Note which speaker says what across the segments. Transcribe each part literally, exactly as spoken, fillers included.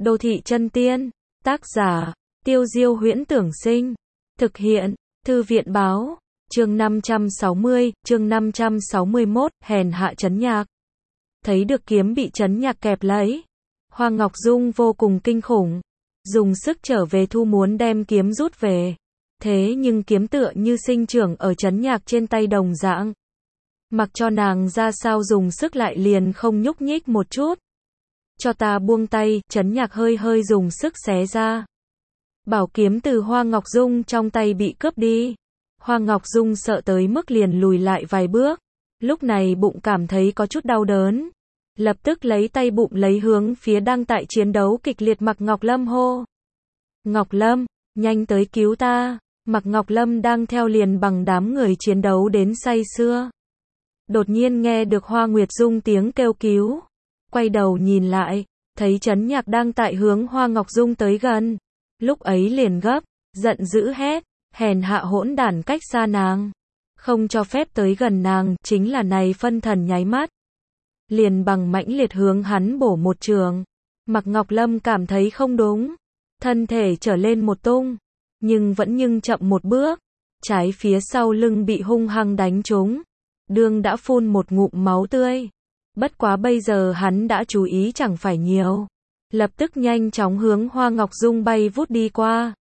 Speaker 1: Đô thị chân tiên, tác giả, Tiêu Diêu Huyễn Tưởng Sinh, thực hiện, Thư viện báo, chương năm trăm sáu mươi, chương năm trăm sáu mươi mốt, hèn hạ trấn nhạc. Thấy được kiếm bị trấn nhạc kẹp lấy, Hoa Ngọc Dung vô cùng kinh khủng, dùng sức trở về thu muốn đem kiếm rút về. Thế nhưng kiếm tựa như sinh trưởng ở trấn nhạc trên tay đồng dạng. Mặc cho nàng ra sao dùng sức lại liền không nhúc nhích một chút. Cho ta buông tay, trấn nhạc hơi hơi dùng sức xé ra. Bảo kiếm từ Hoa Ngọc Dung trong tay bị cướp đi. Hoa Ngọc Dung sợ tới mức liền lùi lại vài bước. Lúc này bụng cảm thấy có chút đau đớn. Lập tức lấy tay bụng lấy hướng phía đang tại chiến đấu kịch liệt Mạc Ngọc Lâm hô. Ngọc Lâm, nhanh tới cứu ta. Mạc Ngọc Lâm đang theo liền bằng đám người chiến đấu đến say sưa. Đột nhiên nghe được Hoa Nguyệt Dung tiếng kêu cứu. Quay đầu nhìn lại, thấy trấn nhạc đang tại hướng Hoa Ngọc Dung tới gần. Lúc ấy liền gấp, giận dữ hét, hèn hạ hỗn đản cách xa nàng. Không cho phép tới gần nàng, chính là này phân thần nháy mắt. Liền bằng mãnh liệt hướng hắn bổ một trường. Mạc Ngọc Lâm cảm thấy không đúng. Thân thể trở lên một tung. Nhưng vẫn nhưng chậm một bước. Trái phía sau lưng bị hung hăng đánh trúng. Đương đã phun một ngụm máu tươi. Bất quá bây giờ hắn đã chú ý chẳng phải nhiều. Lập tức nhanh chóng hướng Hoa Ngọc Dung bay vút đi qua.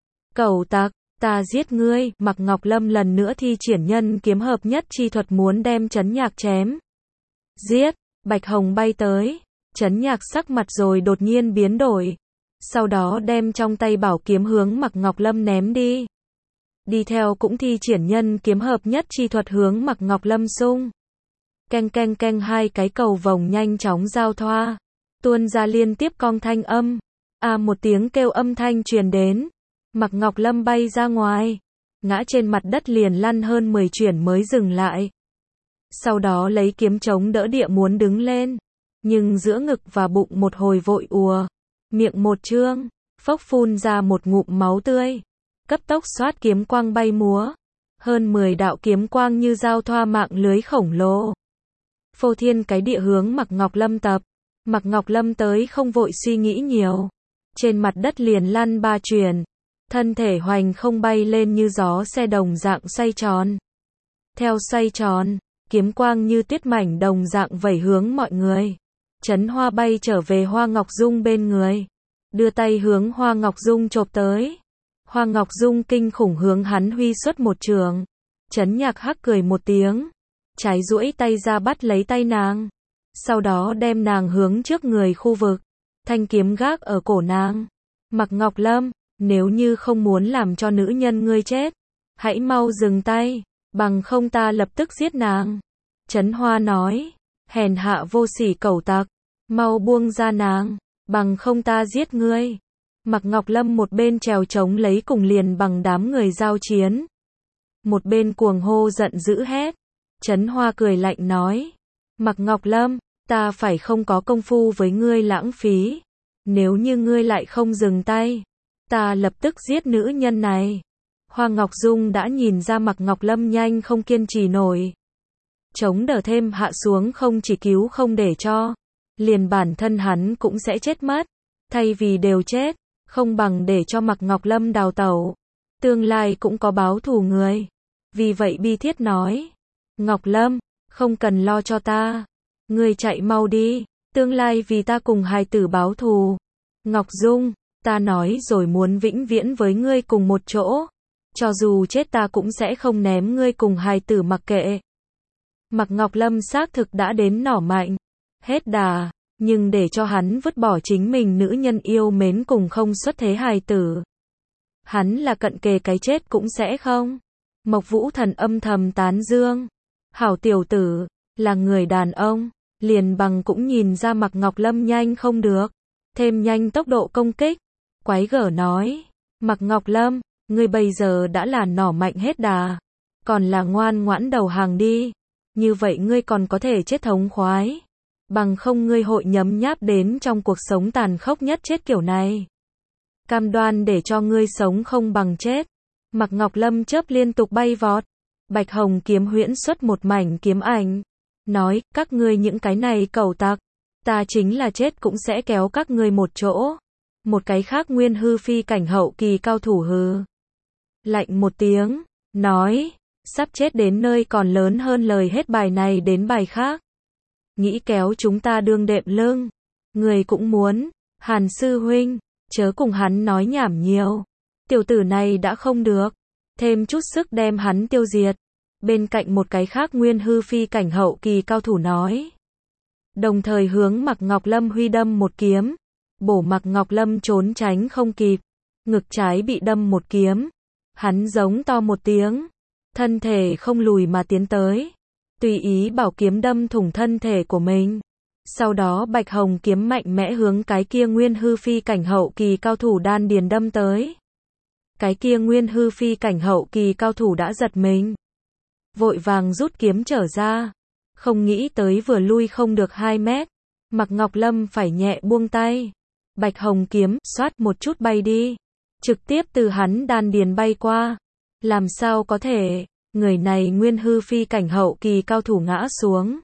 Speaker 1: Cẩu tặc, ta giết ngươi. Mạc Ngọc Lâm lần nữa thi triển nhân kiếm hợp nhất chi thuật muốn đem trấn nhạc chém. Giết, Bạch Hồng bay tới. Trấn nhạc sắc mặt rồi đột nhiên biến đổi. Sau đó đem trong tay bảo kiếm hướng Mạc Ngọc Lâm ném đi. Đi theo cũng thi triển nhân kiếm hợp nhất chi thuật hướng Mạc Ngọc Lâm xung. Keng keng keng hai cái cầu vồng nhanh chóng giao thoa. Tuôn ra liên tiếp cong thanh âm. À một tiếng kêu âm thanh truyền đến. Mạc Ngọc Lâm bay ra ngoài. Ngã trên mặt đất liền lăn hơn mười chuyển mới dừng lại. Sau đó lấy kiếm chống đỡ địa muốn đứng lên. Nhưng giữa ngực và bụng một hồi vội ùa. Miệng một trương, phốc phun ra một ngụm máu tươi. Cấp tốc xoát kiếm quang bay múa. Hơn mười đạo kiếm quang như giao thoa mạng lưới khổng lồ. Phô thiên cái địa hướng Mạc Ngọc Lâm tập. Mạc Ngọc Lâm tới không vội suy nghĩ nhiều. Trên mặt đất liền lăn ba chuyển. Thân thể hoành không bay lên như gió xe đồng dạng xoay tròn. Theo xoay tròn, kiếm quang như tuyết mảnh đồng dạng vẩy hướng mọi người. Trấn Hoa bay trở về Hoa Ngọc Dung bên người. Đưa tay hướng Hoa Ngọc Dung chộp tới. Hoa Ngọc Dung kinh khủng hướng hắn huy xuất một trường. Trấn nhạc hắc cười một tiếng. Trái duỗi tay ra bắt lấy tay nàng. Sau đó đem nàng hướng trước người khu vực. Thanh kiếm gác ở cổ nàng. Mạc Ngọc Lâm, nếu như không muốn làm cho nữ nhân ngươi chết, hãy mau dừng tay, bằng không ta lập tức giết nàng. Trấn Hoa nói, hèn hạ vô sỉ cẩu tặc, mau buông ra nàng, bằng không ta giết ngươi. Mạc Ngọc Lâm một bên trèo trống lấy cùng liền bằng đám người giao chiến. Một bên cuồng hô giận dữ hét. Trấn Hoa cười lạnh nói, Mạc Ngọc Lâm, ta phải không có công phu với ngươi lãng phí. Nếu như ngươi lại không dừng tay, ta lập tức giết nữ nhân này. Hoa Ngọc Dung đã nhìn ra Mạc Ngọc Lâm nhanh không kiên trì nổi. Chống đỡ thêm hạ xuống không chỉ cứu không để cho. Liền bản thân hắn cũng sẽ chết mất. Thay vì đều chết, không bằng để cho Mạc Ngọc Lâm đào tẩu. Tương lai cũng có báo thù người. Vì vậy bi thiết nói, Ngọc Lâm, không cần lo cho ta. Ngươi chạy mau đi, tương lai vì ta cùng hài tử báo thù. Ngọc Dung, ta nói rồi muốn vĩnh viễn với ngươi cùng một chỗ. Cho dù chết ta cũng sẽ không ném ngươi cùng hài tử mặc kệ. Mạc Ngọc Lâm xác thực đã đến nỏ mạnh. Hết đà, nhưng để cho hắn vứt bỏ chính mình nữ nhân yêu mến cùng không xuất thế hài tử. Hắn là cận kề cái chết cũng sẽ không. Mộc Vũ Thần âm thầm tán dương. Hảo tiểu tử, là người đàn ông, liền bằng cũng nhìn ra Mạc Ngọc Lâm nhanh không được. Thêm nhanh tốc độ công kích. Quái gở nói, Mạc Ngọc Lâm, ngươi bây giờ đã là nỏ mạnh hết đà. Còn là ngoan ngoãn đầu hàng đi. Như vậy ngươi còn có thể chết thống khoái. Bằng không ngươi hội nhấm nháp đến trong cuộc sống tàn khốc nhất chết kiểu này. Cam đoan để cho ngươi sống không bằng chết. Mạc Ngọc Lâm chớp liên tục bay vọt. Bạch Hồng kiếm huyễn xuất một mảnh kiếm ảnh. Nói, các ngươi những cái này cẩu tặc. Ta chính là chết cũng sẽ kéo các ngươi một chỗ. Một cái khác nguyên hư phi cảnh hậu kỳ cao thủ hừ lạnh một tiếng, nói, sắp chết đến nơi còn lớn hơn lời hết bài này đến bài khác. Nghĩ kéo chúng ta đương đệm lưng. Người cũng muốn, Hàn sư huynh, chớ cùng hắn nói nhảm nhiều. Tiểu tử này đã không được, thêm chút sức đem hắn tiêu diệt. Bên cạnh một cái khác nguyên hư phi cảnh hậu kỳ cao thủ nói. Đồng thời hướng Mạc Ngọc Lâm huy đâm một kiếm. Bổ Mạc Ngọc Lâm trốn tránh không kịp. Ngực trái bị đâm một kiếm. Hắn giống to một tiếng. Thân thể không lùi mà tiến tới. Tùy ý bảo kiếm đâm thủng thân thể của mình. Sau đó bạch hồng kiếm mạnh mẽ hướng cái kia nguyên hư phi cảnh hậu kỳ cao thủ đan điền đâm tới. Cái kia nguyên hư phi cảnh hậu kỳ cao thủ đã giật mình. Vội vàng rút kiếm trở ra. Không nghĩ tới vừa lui không được hai mét. Mạc Ngọc Lâm phải nhẹ buông tay. Bạch hồng kiếm, xoát một chút bay đi. Trực tiếp từ hắn đan điền bay qua. Làm sao có thể, người này nguyên hư phi cảnh hậu kỳ cao thủ ngã xuống.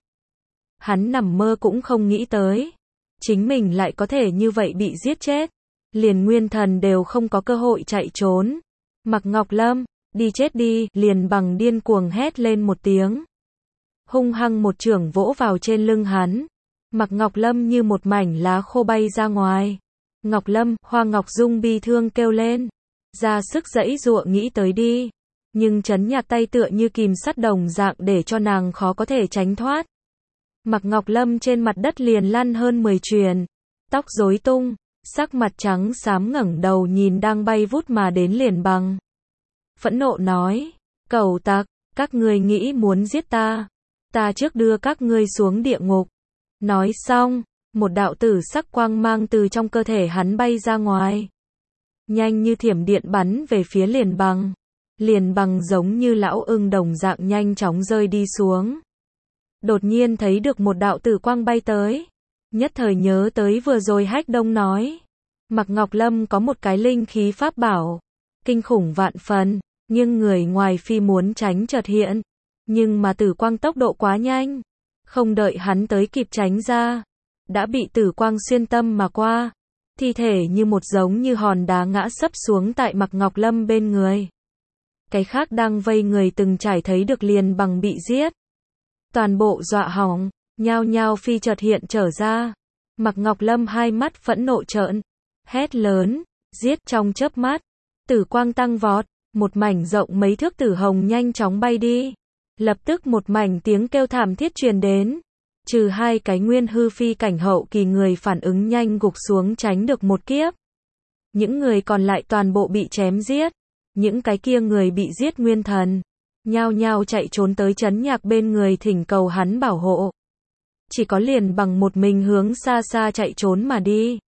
Speaker 1: Hắn nằm mơ cũng không nghĩ tới. Chính mình lại có thể như vậy bị giết chết. Liền nguyên thần đều không có cơ hội chạy trốn. Mạc Ngọc Lâm, đi chết đi, liền bằng điên cuồng hét lên một tiếng. Hung hăng một chưởng vỗ vào trên lưng hắn. Mạc Ngọc Lâm như một mảnh lá khô bay ra ngoài. Ngọc Lâm, Hoa Ngọc Dung bi thương kêu lên. Ra sức giãy giụa nghĩ tới đi. Nhưng Trấn Nhạc tay tựa như kìm sắt đồng dạng để cho nàng khó có thể tránh thoát. Mạc Ngọc Lâm trên mặt đất liền lăn hơn mười chuyền. Tóc rối tung, sắc mặt trắng xám ngẩng đầu nhìn đang bay vút mà đến liền bằng. Phẫn nộ nói, cẩu tặc, các ngươi nghĩ muốn giết ta. Ta trước đưa các ngươi xuống địa ngục. Nói xong, một đạo tử sắc quang mang từ trong cơ thể hắn bay ra ngoài. Nhanh như thiểm điện bắn về phía liền bằng. Liền bằng giống như lão ưng đồng dạng nhanh chóng rơi đi xuống. Đột nhiên thấy được một đạo tử quang bay tới. Nhất thời nhớ tới vừa rồi Hách Đông nói. Mạc Ngọc Lâm có một cái linh khí pháp bảo. Kinh khủng vạn phần. Nhưng người ngoài phi muốn tránh chợt hiện. Nhưng mà tử quang tốc độ quá nhanh. Không đợi hắn tới kịp tránh ra. Đã bị tử quang xuyên tâm mà qua. Thi thể như một giống như hòn đá ngã sấp xuống tại Mạc Ngọc Lâm bên người. Cái khác đang vây người từng trải thấy được liền bằng bị giết. Toàn bộ dọa hỏng, nhao nhao phi chợt hiện trở ra. Mạc Ngọc Lâm hai mắt phẫn nộ trợn, hét lớn, giết trong chớp mắt. Tử quang tăng vọt, một mảnh rộng mấy thước tử hồng nhanh chóng bay đi. Lập tức một mảnh tiếng kêu thảm thiết truyền đến. Trừ hai cái nguyên hư phi cảnh hậu kỳ người phản ứng nhanh gục xuống tránh được một kiếp. Những người còn lại toàn bộ bị chém giết. Những cái kia người bị giết nguyên thần. Nhao nhao chạy trốn tới Trấn Nhạc bên người thỉnh cầu hắn bảo hộ. Chỉ có liền bằng một mình hướng xa xa chạy trốn mà đi.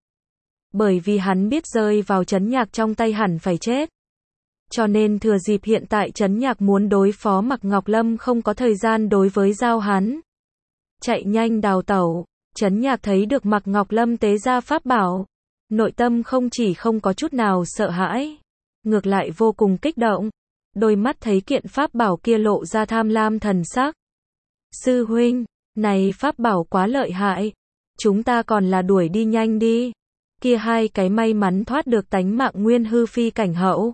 Speaker 1: Bởi vì hắn biết rơi vào Trấn Nhạc trong tay hẳn phải chết. Cho nên thừa dịp hiện tại Trấn Nhạc muốn đối phó Mạc Ngọc Lâm không có thời gian đối với giao hắn. Chạy nhanh đào tẩu, Trấn Nhạc thấy được Mạc Ngọc Lâm tế ra pháp bảo. Nội tâm không chỉ không có chút nào sợ hãi. Ngược lại vô cùng kích động. Đôi mắt thấy kiện pháp bảo kia lộ ra tham lam thần sắc. Sư huynh, này pháp bảo quá lợi hại. Chúng ta còn là đuổi đi nhanh đi. Kia hai cái may mắn thoát được tánh mạng nguyên hư phi cảnh hậu.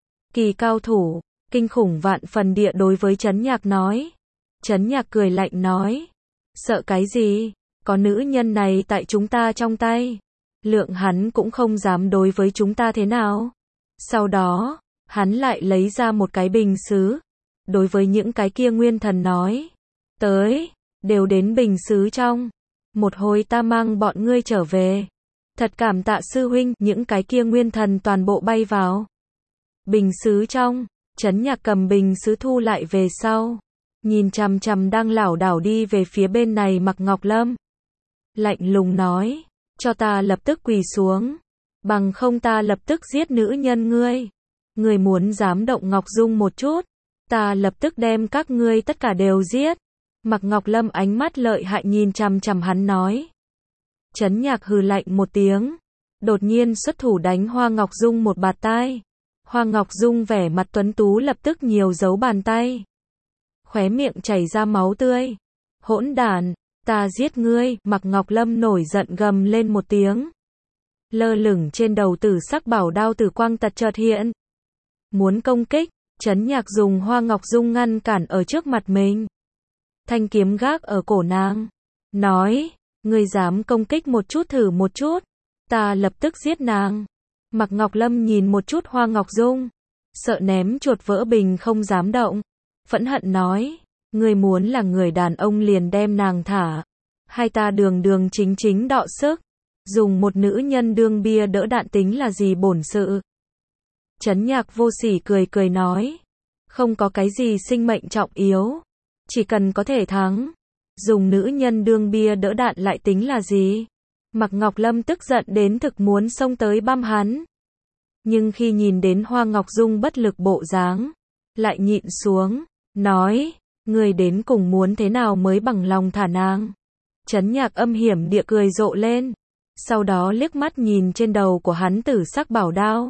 Speaker 1: Kỳ cao thủ, kinh khủng vạn phần địa đối với Trấn Nhạc nói. Trấn Nhạc cười lạnh nói. Sợ cái gì, có nữ nhân này tại chúng ta trong tay. Lượng hắn cũng không dám đối với chúng ta thế nào. Sau đó, hắn lại lấy ra một cái bình sứ. Đối với những cái kia nguyên thần nói. Tới, đều đến bình sứ trong. Một hồi ta mang bọn ngươi trở về. Thật cảm tạ sư huynh, những cái kia nguyên thần toàn bộ bay vào. Bình sứ trong, Trấn Nhạc cầm bình sứ thu lại về sau. Nhìn chằm chằm đang lảo đảo đi về phía bên này Mạc Ngọc Lâm. Lạnh lùng nói, cho ta lập tức quỳ xuống. Bằng không ta lập tức giết nữ nhân ngươi. Ngươi muốn dám động Ngọc Dung một chút. Ta lập tức đem các ngươi tất cả đều giết. Mạc Ngọc Lâm ánh mắt lợi hại nhìn chằm chằm hắn nói. Trấn Nhạc hừ lạnh một tiếng. Đột nhiên xuất thủ đánh Hoa Ngọc Dung một bạt tai. Hoa Ngọc Dung vẻ mặt tuấn tú lập tức nhiều dấu bàn tay. Khóe miệng chảy ra máu tươi. Hỗn đản, ta giết ngươi, Mạc Ngọc Lâm nổi giận gầm lên một tiếng. lơ lửng trên đầu tử sắc bảo đao tử quang tật chợt hiện. Muốn công kích, Chấn Nhạc dùng Hoa Ngọc Dung ngăn cản ở trước mặt mình. Thanh kiếm gác ở cổ nàng. Nói, ngươi dám công kích một chút thử một chút. Ta lập tức giết nàng. Mạc Ngọc Lâm nhìn một chút Hoa Ngọc Dung. Sợ ném chuột vỡ bình không dám động. Phẫn hận nói, ngươi muốn là người đàn ông liền đem nàng thả. Hai ta đường đường chính chính đọ sức. Dùng một nữ nhân đương bia đỡ đạn tính là gì bổn sự. Chấn Nhạc vô sỉ cười cười nói. Không có cái gì sinh mệnh trọng yếu. Chỉ cần có thể thắng. Dùng nữ nhân đương bia đỡ đạn lại tính là gì. Mạc Ngọc Lâm tức giận đến thực muốn xông tới băm hắn. Nhưng khi nhìn đến Hoa Ngọc Dung bất lực bộ dáng, lại nhịn xuống, nói, người đến cùng muốn thế nào mới bằng lòng thả nàng. Chấn Nhạc âm hiểm địa cười rộ lên, sau đó liếc mắt nhìn trên đầu của hắn tử sắc bảo đao.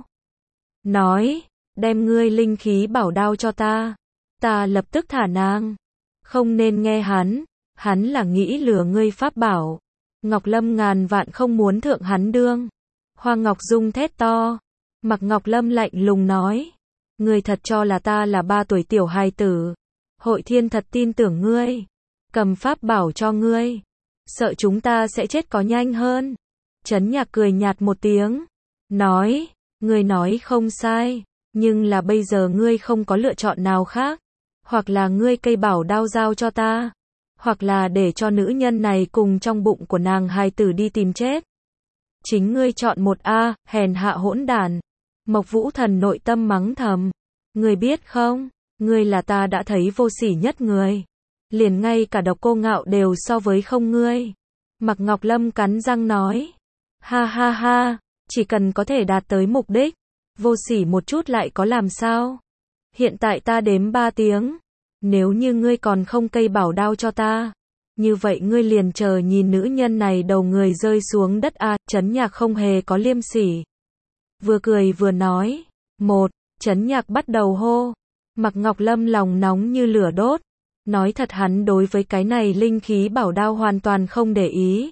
Speaker 1: Nói, đem ngươi linh khí bảo đao cho ta, ta lập tức thả nàng. Không nên nghe hắn, hắn là nghĩ lừa ngươi pháp bảo. Ngọc Lâm ngàn vạn không muốn thượng hắn đương. Hoa Ngọc Dung thét to. Mạc Ngọc Lâm lạnh lùng nói. Ngươi thật cho là ta là ba tuổi tiểu hài tử. Hội Thiên thật tin tưởng ngươi. Cầm pháp bảo cho ngươi. Sợ chúng ta sẽ chết có nhanh hơn. Chấn Nhạc cười nhạt một tiếng. Nói, ngươi nói không sai. Nhưng là bây giờ ngươi không có lựa chọn nào khác. Hoặc là ngươi cây bảo đao giao cho ta. Hoặc là để cho nữ nhân này cùng trong bụng của nàng hài tử đi tìm chết. Chính ngươi chọn một a, hèn hạ hỗn đàn. Mộc Vũ Thần nội tâm mắng thầm. Ngươi biết không, ngươi là ta đã thấy vô sỉ nhất người. Liền ngay cả Độc Cô Ngạo đều so với không ngươi. Mạc Ngọc Lâm cắn răng nói. Ha ha ha, chỉ cần có thể đạt tới mục đích. Vô sỉ một chút lại có làm sao. Hiện tại ta đếm ba tiếng. Nếu như ngươi còn không cây bảo đao cho ta, như vậy ngươi liền chờ nhìn nữ nhân này đầu người rơi xuống đất a. À, Chấn Nhạc không hề có liêm sỉ. Vừa cười vừa nói. Một, Chấn Nhạc bắt đầu hô. Mạc Ngọc Lâm lòng nóng như lửa đốt. Nói thật hắn đối với cái này linh khí bảo đao hoàn toàn không để ý.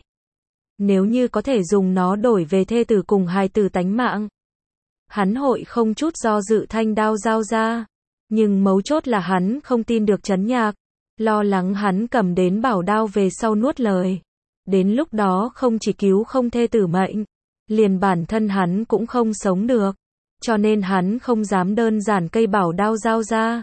Speaker 1: Nếu như có thể dùng nó đổi về thê tử cùng hài tử tánh mạng, hắn hội không chút do dự thanh đao giao ra. Nhưng mấu chốt là hắn không tin được Chấn Nhạc, lo lắng hắn cầm đến bảo đao về sau nuốt lời. Đến lúc đó không chỉ cứu không thê tử mệnh, liền bản thân hắn cũng không sống được. Cho nên hắn không dám đơn giản cây bảo đao giao ra.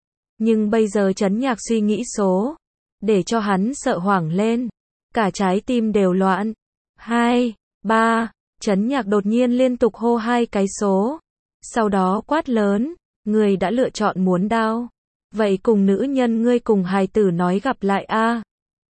Speaker 1: Nhưng bây giờ Chấn Nhạc suy nghĩ số, để cho hắn sợ hoảng lên. Cả trái tim đều loạn. Hai, ba, Chấn Nhạc đột nhiên liên tục hô hai cái số. Sau đó quát lớn. Ngươi đã lựa chọn muốn đao. Vậy cùng nữ nhân ngươi cùng hài tử nói gặp lại a. À.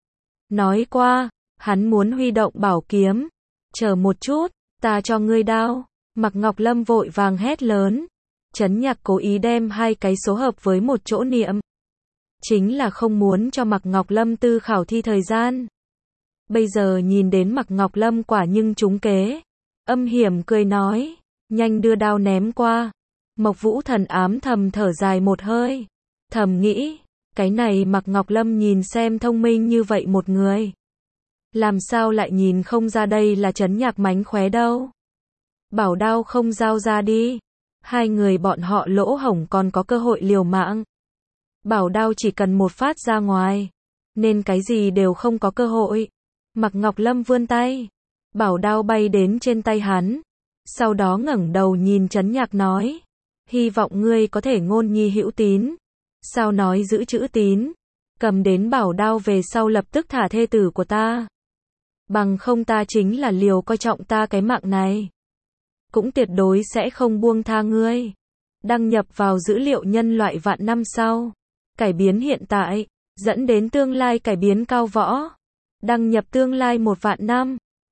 Speaker 1: Nói qua, hắn muốn huy động bảo kiếm. Chờ một chút, ta cho ngươi đao. Mạc Ngọc Lâm vội vàng hét lớn. Chấn Nhạc cố ý đem hai cái số hợp với một chỗ niệm. Chính là không muốn cho Mạc Ngọc Lâm tư khảo thi thời gian. Bây giờ nhìn đến Mạc Ngọc Lâm quả nhưng trúng kế. Âm hiểm cười nói. Nhanh đưa đao ném qua. Mộc Vũ Thần ám thầm thở dài một hơi. Thầm nghĩ, cái này Mạc Ngọc Lâm nhìn xem thông minh như vậy một người. Làm sao lại nhìn không ra đây là Chấn Nhạc mánh khóe đâu. Bảo đao không giao ra đi. Hai người bọn họ lỗ hổng còn có cơ hội liều mạng. Bảo đao chỉ cần một phát ra ngoài. Nên cái gì đều không có cơ hội. Mạc Ngọc Lâm vươn tay. Bảo đao bay đến trên tay hắn. Sau đó ngẩng đầu nhìn Chấn Nhạc nói. Hy vọng ngươi có thể ngôn nhi hữu tín. Sao nói giữ chữ tín. Cầm đến bảo đao về sau lập tức thả thê tử của ta. Bằng không ta chính là liều coi trọng ta cái mạng này. Cũng tuyệt đối sẽ không buông tha ngươi. Đăng nhập vào dữ liệu nhân loại vạn năm sau. Cải biến hiện tại, dẫn đến tương lai cải biến cao võ. Đăng nhập tương lai một vạn năm.